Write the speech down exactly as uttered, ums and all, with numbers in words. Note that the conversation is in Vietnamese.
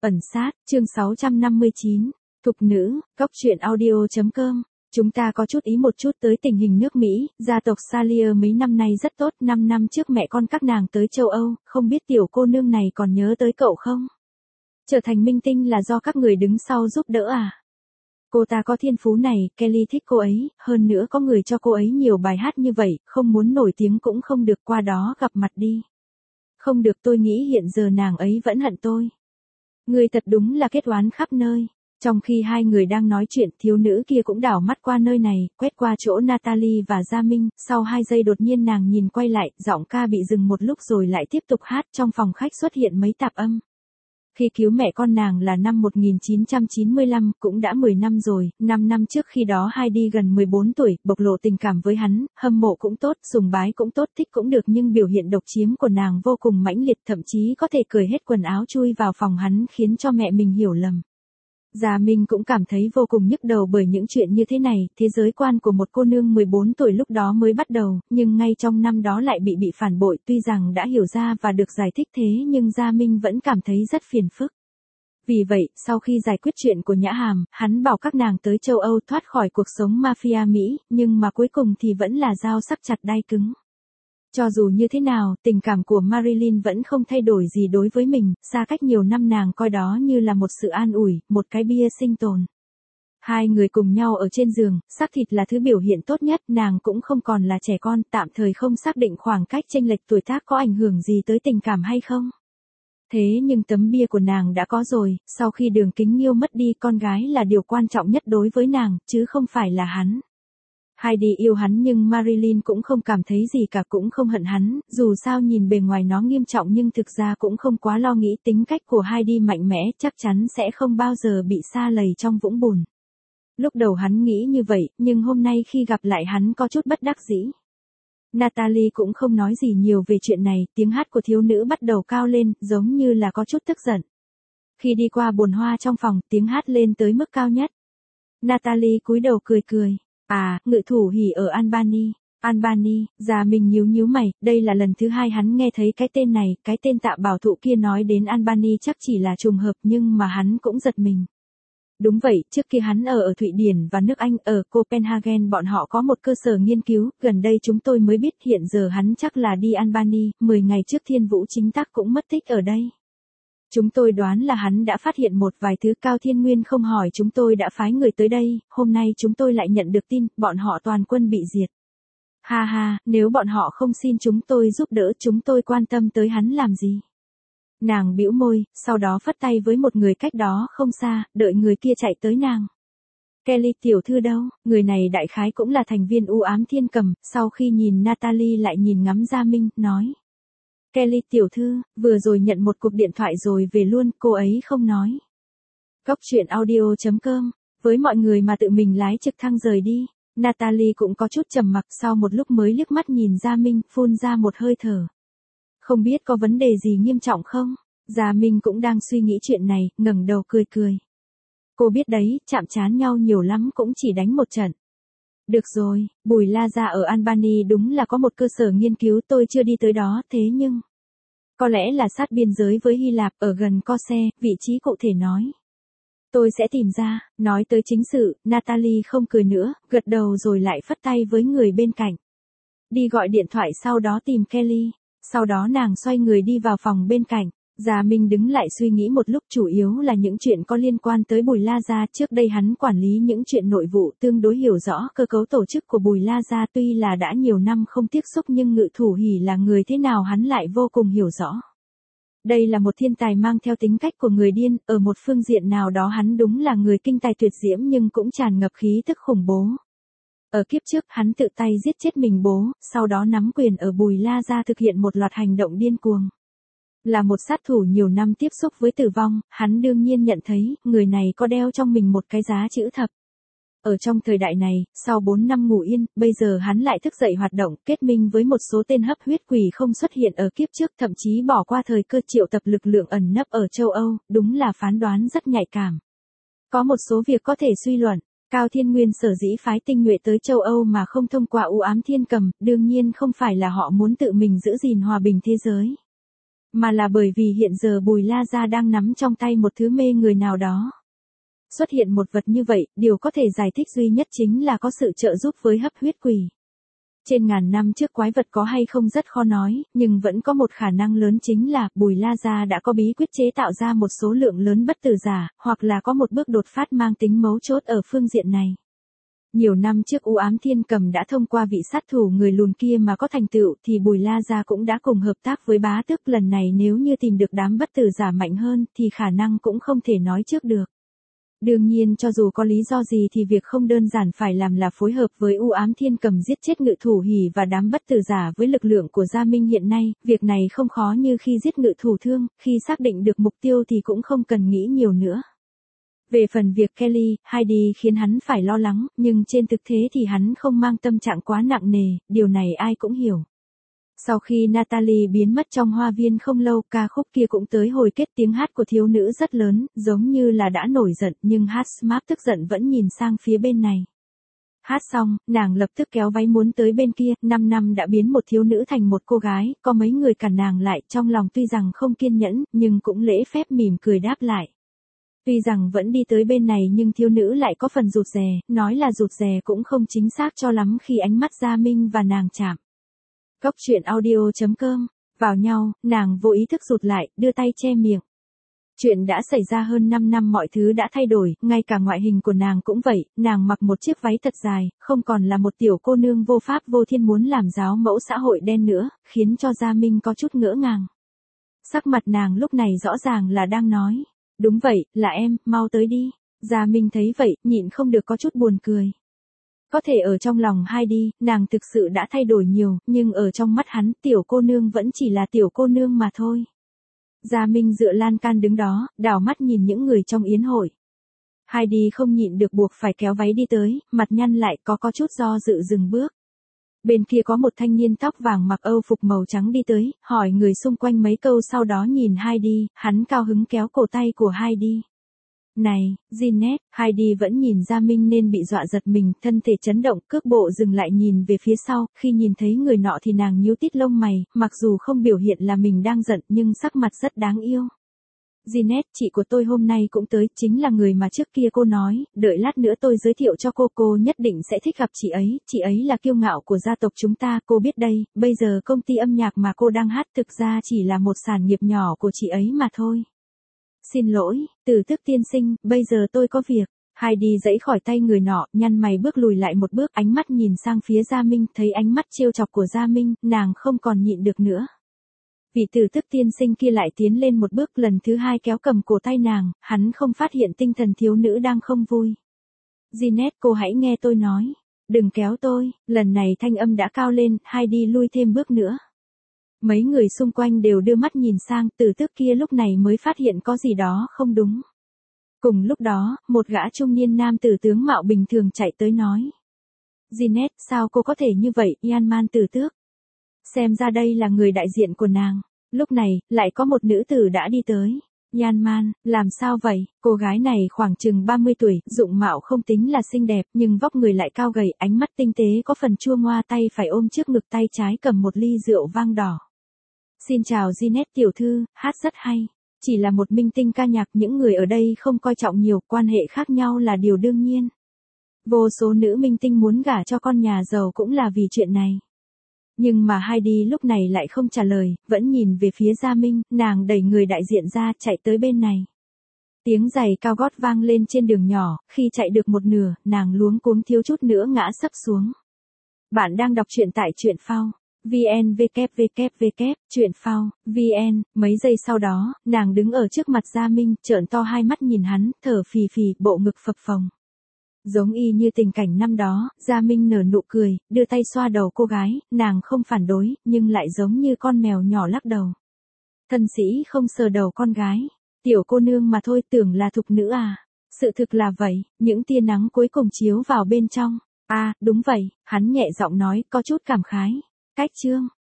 Ẩn sát, chương sáu trăm năm mươi chín, Thục nữ, góc truyện audio.com. Chúng ta có chút ý một chút tới tình hình nước Mỹ, gia tộc Salier mấy năm nay rất tốt, năm năm trước mẹ con các nàng tới châu Âu, không biết tiểu cô nương này còn nhớ tới cậu không? Trở thành minh tinh là do các người đứng sau giúp đỡ à? Cô ta có thiên phú này, Kelly thích cô ấy, hơn nữa có người cho cô ấy nhiều bài hát như vậy, không muốn nổi tiếng cũng không được, qua đó gặp mặt đi. Không được, tôi nghĩ hiện giờ nàng ấy vẫn hận tôi. Người thật đúng là kết oán khắp nơi. Trong khi hai người đang nói chuyện, thiếu nữ kia cũng đảo mắt qua nơi này, quét qua chỗ Natalie và Gia Minh, sau hai giây đột nhiên nàng nhìn quay lại, giọng ca bị dừng một lúc rồi lại tiếp tục hát, trong phòng khách xuất hiện mấy tạp âm. Khi cứu mẹ con nàng là năm một nghìn chín trăm chín mươi lăm, cũng đã mười năm rồi, năm năm trước khi đó Heidi gần mười bốn tuổi, bộc lộ tình cảm với hắn, hâm mộ cũng tốt, sùng bái cũng tốt, thích cũng được, nhưng biểu hiện độc chiếm của nàng vô cùng mãnh liệt, thậm chí có thể cởi hết quần áo chui vào phòng hắn khiến cho mẹ mình hiểu lầm. Gia Minh cũng cảm thấy vô cùng nhức đầu bởi những chuyện như thế này, thế giới quan của một cô nương mười bốn tuổi lúc đó mới bắt đầu, nhưng ngay trong năm đó lại bị bị phản bội, tuy rằng đã hiểu ra và được giải thích thế nhưng Gia Minh vẫn cảm thấy rất phiền phức. Vì vậy, sau khi giải quyết chuyện của Nhã Hàm, hắn bảo các nàng tới châu Âu thoát khỏi cuộc sống mafia Mỹ, nhưng mà cuối cùng thì vẫn là dao sắc chặt đai cứng. Cho dù như thế nào, tình cảm của Marilyn vẫn không thay đổi gì đối với mình, xa cách nhiều năm nàng coi đó như là một sự an ủi, một cái bia sinh tồn. Hai người cùng nhau ở trên giường, xác thịt là thứ biểu hiện tốt nhất, nàng cũng không còn là trẻ con, tạm thời không xác định khoảng cách chênh lệch tuổi tác có ảnh hưởng gì tới tình cảm hay không. Thế nhưng tấm bia của nàng đã có rồi, sau khi Đường Kính Nghiêu mất đi, con gái là điều quan trọng nhất đối với nàng, chứ không phải là hắn. Heidi yêu hắn nhưng Marilyn cũng không cảm thấy gì cả, cũng không hận hắn, dù sao nhìn bề ngoài nó nghiêm trọng nhưng thực ra cũng không quá lo nghĩ, tính cách của Heidi mạnh mẽ, chắc chắn sẽ không bao giờ bị sa lầy trong vũng bùn. Lúc đầu hắn nghĩ như vậy, nhưng hôm nay khi gặp lại hắn có chút bất đắc dĩ. Natalie cũng không nói gì nhiều về chuyện này, tiếng hát của thiếu nữ bắt đầu cao lên, giống như là có chút tức giận. Khi đi qua bồn hoa trong phòng, tiếng hát lên tới mức cao nhất. Natalie cúi đầu cười cười. À, ngự thủ hỉ ở Albany. Albany, Gia Minh nhíu nhíu mày, đây là lần thứ hai hắn nghe thấy cái tên này, cái tên Tạ Bảo Thụ kia nói đến Albany chắc chỉ là trùng hợp nhưng mà hắn cũng giật mình. Đúng vậy, trước kia hắn ở ở Thụy Điển và nước Anh, ở Copenhagen bọn họ có một cơ sở nghiên cứu, gần đây chúng tôi mới biết hiện giờ hắn chắc là đi Albany, mười ngày trước Thiên Vũ Chính Tác cũng mất tích ở đây. Chúng tôi đoán là hắn đã phát hiện một vài thứ, Cao Thiên Nguyên không hỏi chúng tôi đã phái người tới đây, hôm nay chúng tôi lại nhận được tin, bọn họ toàn quân bị diệt. Ha ha, nếu bọn họ không xin chúng tôi giúp đỡ, chúng tôi quan tâm tới hắn làm gì? Nàng bĩu môi, sau đó phất tay với một người cách đó không xa, đợi người kia chạy tới nàng. Kelly tiểu thư đâu? Người này đại khái cũng là thành viên u ám thiên cầm, sau khi nhìn Natalie lại nhìn ngắm Gia Minh, nói. Kelly tiểu thư, vừa rồi nhận một cuộc điện thoại rồi về luôn, cô ấy không nói. Góc truyện audio.com, với mọi người mà tự mình lái trực thăng rời đi, Natalie cũng có chút trầm mặc, sau một lúc mới liếc mắt nhìn Gia Minh, phun ra một hơi thở. Không biết có vấn đề gì nghiêm trọng không? Gia Minh cũng đang suy nghĩ chuyện này, ngẩng đầu cười cười. Cô biết đấy, chạm trán nhau nhiều lắm cũng chỉ đánh một trận. Được rồi, Bùi La Gia ở Albany đúng là có một cơ sở nghiên cứu, tôi chưa đi tới đó, thế nhưng có lẽ là sát biên giới với Hy Lạp, ở gần Kose, vị trí cụ thể nói. Tôi sẽ tìm ra, nói tới chính sự, Natalie không cười nữa, gật đầu rồi lại phất tay với người bên cạnh. Đi gọi điện thoại sau đó tìm Kelly, sau đó nàng xoay người đi vào phòng bên cạnh. Gia Minh đứng lại suy nghĩ một lúc, chủ yếu là những chuyện có liên quan tới Bùi La Gia, trước đây hắn quản lý những chuyện nội vụ, tương đối hiểu rõ cơ cấu tổ chức của Bùi La Gia, tuy là đã nhiều năm không tiếp xúc nhưng Ngự Thủ Hỉ là người thế nào hắn lại vô cùng hiểu rõ. Đây là một thiên tài mang theo tính cách của người điên, ở một phương diện nào đó hắn đúng là người kinh tài tuyệt diễm nhưng cũng tràn ngập khí tức khủng bố. Ở kiếp trước, hắn tự tay giết chết mình bố, sau đó nắm quyền ở Bùi La Gia thực hiện một loạt hành động điên cuồng. Là một sát thủ nhiều năm tiếp xúc với tử vong, hắn đương nhiên nhận thấy, người này có đeo trong mình một cái giá chữ thập. Ở trong thời đại này, sau bốn năm ngủ yên, bây giờ hắn lại thức dậy hoạt động, kết minh với một số tên hấp huyết quỷ không xuất hiện ở kiếp trước, thậm chí bỏ qua thời cơ triệu tập lực lượng ẩn nấp ở châu Âu, đúng là phán đoán rất nhạy cảm. Có một số việc có thể suy luận, Cao Thiên Nguyên sở dĩ phái tinh nhuệ tới châu Âu mà không thông qua u ám thiên cầm, đương nhiên không phải là họ muốn tự mình giữ gìn hòa bình thế giới. mà là bởi vì hiện giờ Bùi La Gia đang nắm trong tay một thứ mê người nào đó. Xuất hiện một vật như vậy, điều có thể giải thích duy nhất chính là có sự trợ giúp với hấp huyết quỷ. Trên ngàn năm trước quái vật có hay không rất khó nói, nhưng vẫn có một khả năng lớn chính là Bùi La Gia đã có bí quyết chế tạo ra một số lượng lớn bất tử giả, hoặc là có một bước đột phát mang tính mấu chốt ở phương diện này. Nhiều năm trước U Ám Thiên Cầm đã thông qua vị sát thủ người lùn kia mà có thành tựu thì Bùi La Gia cũng đã cùng hợp tác với bá tước, lần này nếu như tìm được đám bất tử giả mạnh hơn thì khả năng cũng không thể nói trước được. Đương nhiên cho dù có lý do gì thì việc không đơn giản phải làm là phối hợp với U Ám Thiên Cầm giết chết Ngự Thủ Hỉ và đám bất tử giả với lực lượng của Gia Minh hiện nay, việc này không khó như khi giết Ngự Thủ Thương, khi xác định được mục tiêu thì cũng không cần nghĩ nhiều nữa. Về phần việc Kelly, Heidi khiến hắn phải lo lắng, nhưng trên thực tế thì hắn không mang tâm trạng quá nặng nề, điều này ai cũng hiểu. Sau khi Natalie biến mất trong hoa viên không lâu, ca khúc kia cũng tới hồi kết, tiếng hát của thiếu nữ rất lớn, giống như là đã nổi giận, nhưng hát Smart tức giận vẫn nhìn sang phía bên này. Hát xong, nàng lập tức kéo váy muốn tới bên kia, năm năm đã biến một thiếu nữ thành một cô gái, có mấy người cản nàng lại, trong lòng tuy rằng không kiên nhẫn, nhưng cũng lễ phép mỉm cười đáp lại. Tuy rằng vẫn đi tới bên này nhưng thiếu nữ lại có phần rụt rè, nói là rụt rè cũng không chính xác cho lắm khi ánh mắt Gia Minh và nàng chạm. Cốc truyện audio chấm com, vào nhau, nàng vô ý thức rụt lại, đưa tay che miệng. Chuyện đã xảy ra hơn năm năm, mọi thứ đã thay đổi, ngay cả ngoại hình của nàng cũng vậy, nàng mặc một chiếc váy thật dài, không còn là một tiểu cô nương vô pháp vô thiên muốn làm giáo mẫu xã hội đen nữa, khiến cho Gia Minh có chút ngỡ ngàng. Sắc mặt nàng lúc này rõ ràng là đang nói, đúng vậy, là em, mau tới đi. Gia Minh thấy vậy, nhịn không được có chút buồn cười. Có thể ở trong lòng Heidi, nàng thực sự đã thay đổi nhiều, nhưng ở trong mắt hắn, tiểu cô nương vẫn chỉ là tiểu cô nương mà thôi. Gia Minh dựa lan can đứng đó, đảo mắt nhìn những người trong yến hội. Heidi không nhịn được buộc phải kéo váy đi tới, mặt nhăn lại, có có chút do dự dừng bước. Bên kia có một thanh niên tóc vàng mặc âu phục màu trắng đi tới, hỏi người xung quanh mấy câu sau đó nhìn Heidi, hắn cao hứng kéo cổ tay của Heidi. Này, Jeanette, Heidi vẫn nhìn Gia Minh nên bị dọa giật mình, thân thể chấn động, cước bộ dừng lại nhìn về phía sau, khi nhìn thấy người nọ thì nàng nhíu tít lông mày, mặc dù không biểu hiện là mình đang giận nhưng sắc mặt rất đáng yêu. Jeanette, chị của tôi hôm nay cũng tới, chính là người mà trước kia cô nói, đợi lát nữa tôi giới thiệu cho cô, cô nhất định sẽ thích gặp chị ấy, chị ấy là kiêu ngạo của gia tộc chúng ta, cô biết đây, bây giờ công ty âm nhạc mà cô đang hát thực ra chỉ là một sản nghiệp nhỏ của chị ấy mà thôi. Xin lỗi, Tử Tước tiên sinh, bây giờ tôi có việc. Heidi giãy khỏi tay người nọ, nhăn mày bước lùi lại một bước, ánh mắt nhìn sang phía Gia Minh, thấy ánh mắt trêu chọc của Gia Minh, nàng không còn nhịn được nữa. Vị Tử Tước tiên sinh kia lại tiến lên một bước, lần thứ hai kéo cầm cổ tay nàng, hắn không phát hiện tinh thần thiếu nữ đang không vui. Jeanette, cô hãy nghe tôi nói. Đừng kéo tôi, lần này thanh âm đã cao lên, Heidi lui thêm bước nữa. Mấy người xung quanh đều đưa mắt nhìn sang, Tử Tước kia lúc này mới phát hiện có gì đó không đúng. Cùng lúc đó, một gã trung niên nam tử tướng mạo bình thường chạy tới nói. Jeanette, sao cô có thể như vậy, Yanman Tử Tước? Xem ra đây là người đại diện của nàng. Lúc này, lại có một nữ tử đã đi tới. Yanman, làm sao vậy? Cô gái này khoảng chừng ba mươi tuổi, dụng mạo không tính là xinh đẹp, nhưng vóc người lại cao gầy, ánh mắt tinh tế có phần chua ngoa, tay phải ôm trước ngực, tay trái cầm một ly rượu vang đỏ. Xin chào Jeanette tiểu thư, hát rất hay. Chỉ là một minh tinh ca nhạc, những người ở đây không coi trọng nhiều, quan hệ khác nhau là điều đương nhiên. Vô số nữ minh tinh muốn gả cho con nhà giàu cũng là vì chuyện này. Nhưng mà Heidi lúc này lại không trả lời, vẫn nhìn về phía Gia Minh, nàng đẩy người đại diện ra, chạy tới bên này. Tiếng giày cao gót vang lên trên đường nhỏ, khi chạy được một nửa, nàng luống cuống thiếu chút nữa ngã sấp xuống. Bạn đang đọc truyện tại truyện phao. vn www truyện phao vn. Mấy giây sau đó, nàng đứng ở trước mặt Gia Minh, trợn to hai mắt nhìn hắn, thở phì phì, bộ ngực phập phồng. Giống y như tình cảnh năm đó, Gia Minh nở nụ cười, đưa tay xoa đầu cô gái, nàng không phản đối, nhưng lại giống như con mèo nhỏ lắc đầu. Thân sĩ không sờ đầu con gái, tiểu cô nương mà thôi, tưởng là thục nữ à. Sự thực là vậy, những tia nắng cuối cùng chiếu vào bên trong. À, đúng vậy, hắn nhẹ giọng nói, có chút cảm khái. Cách chương.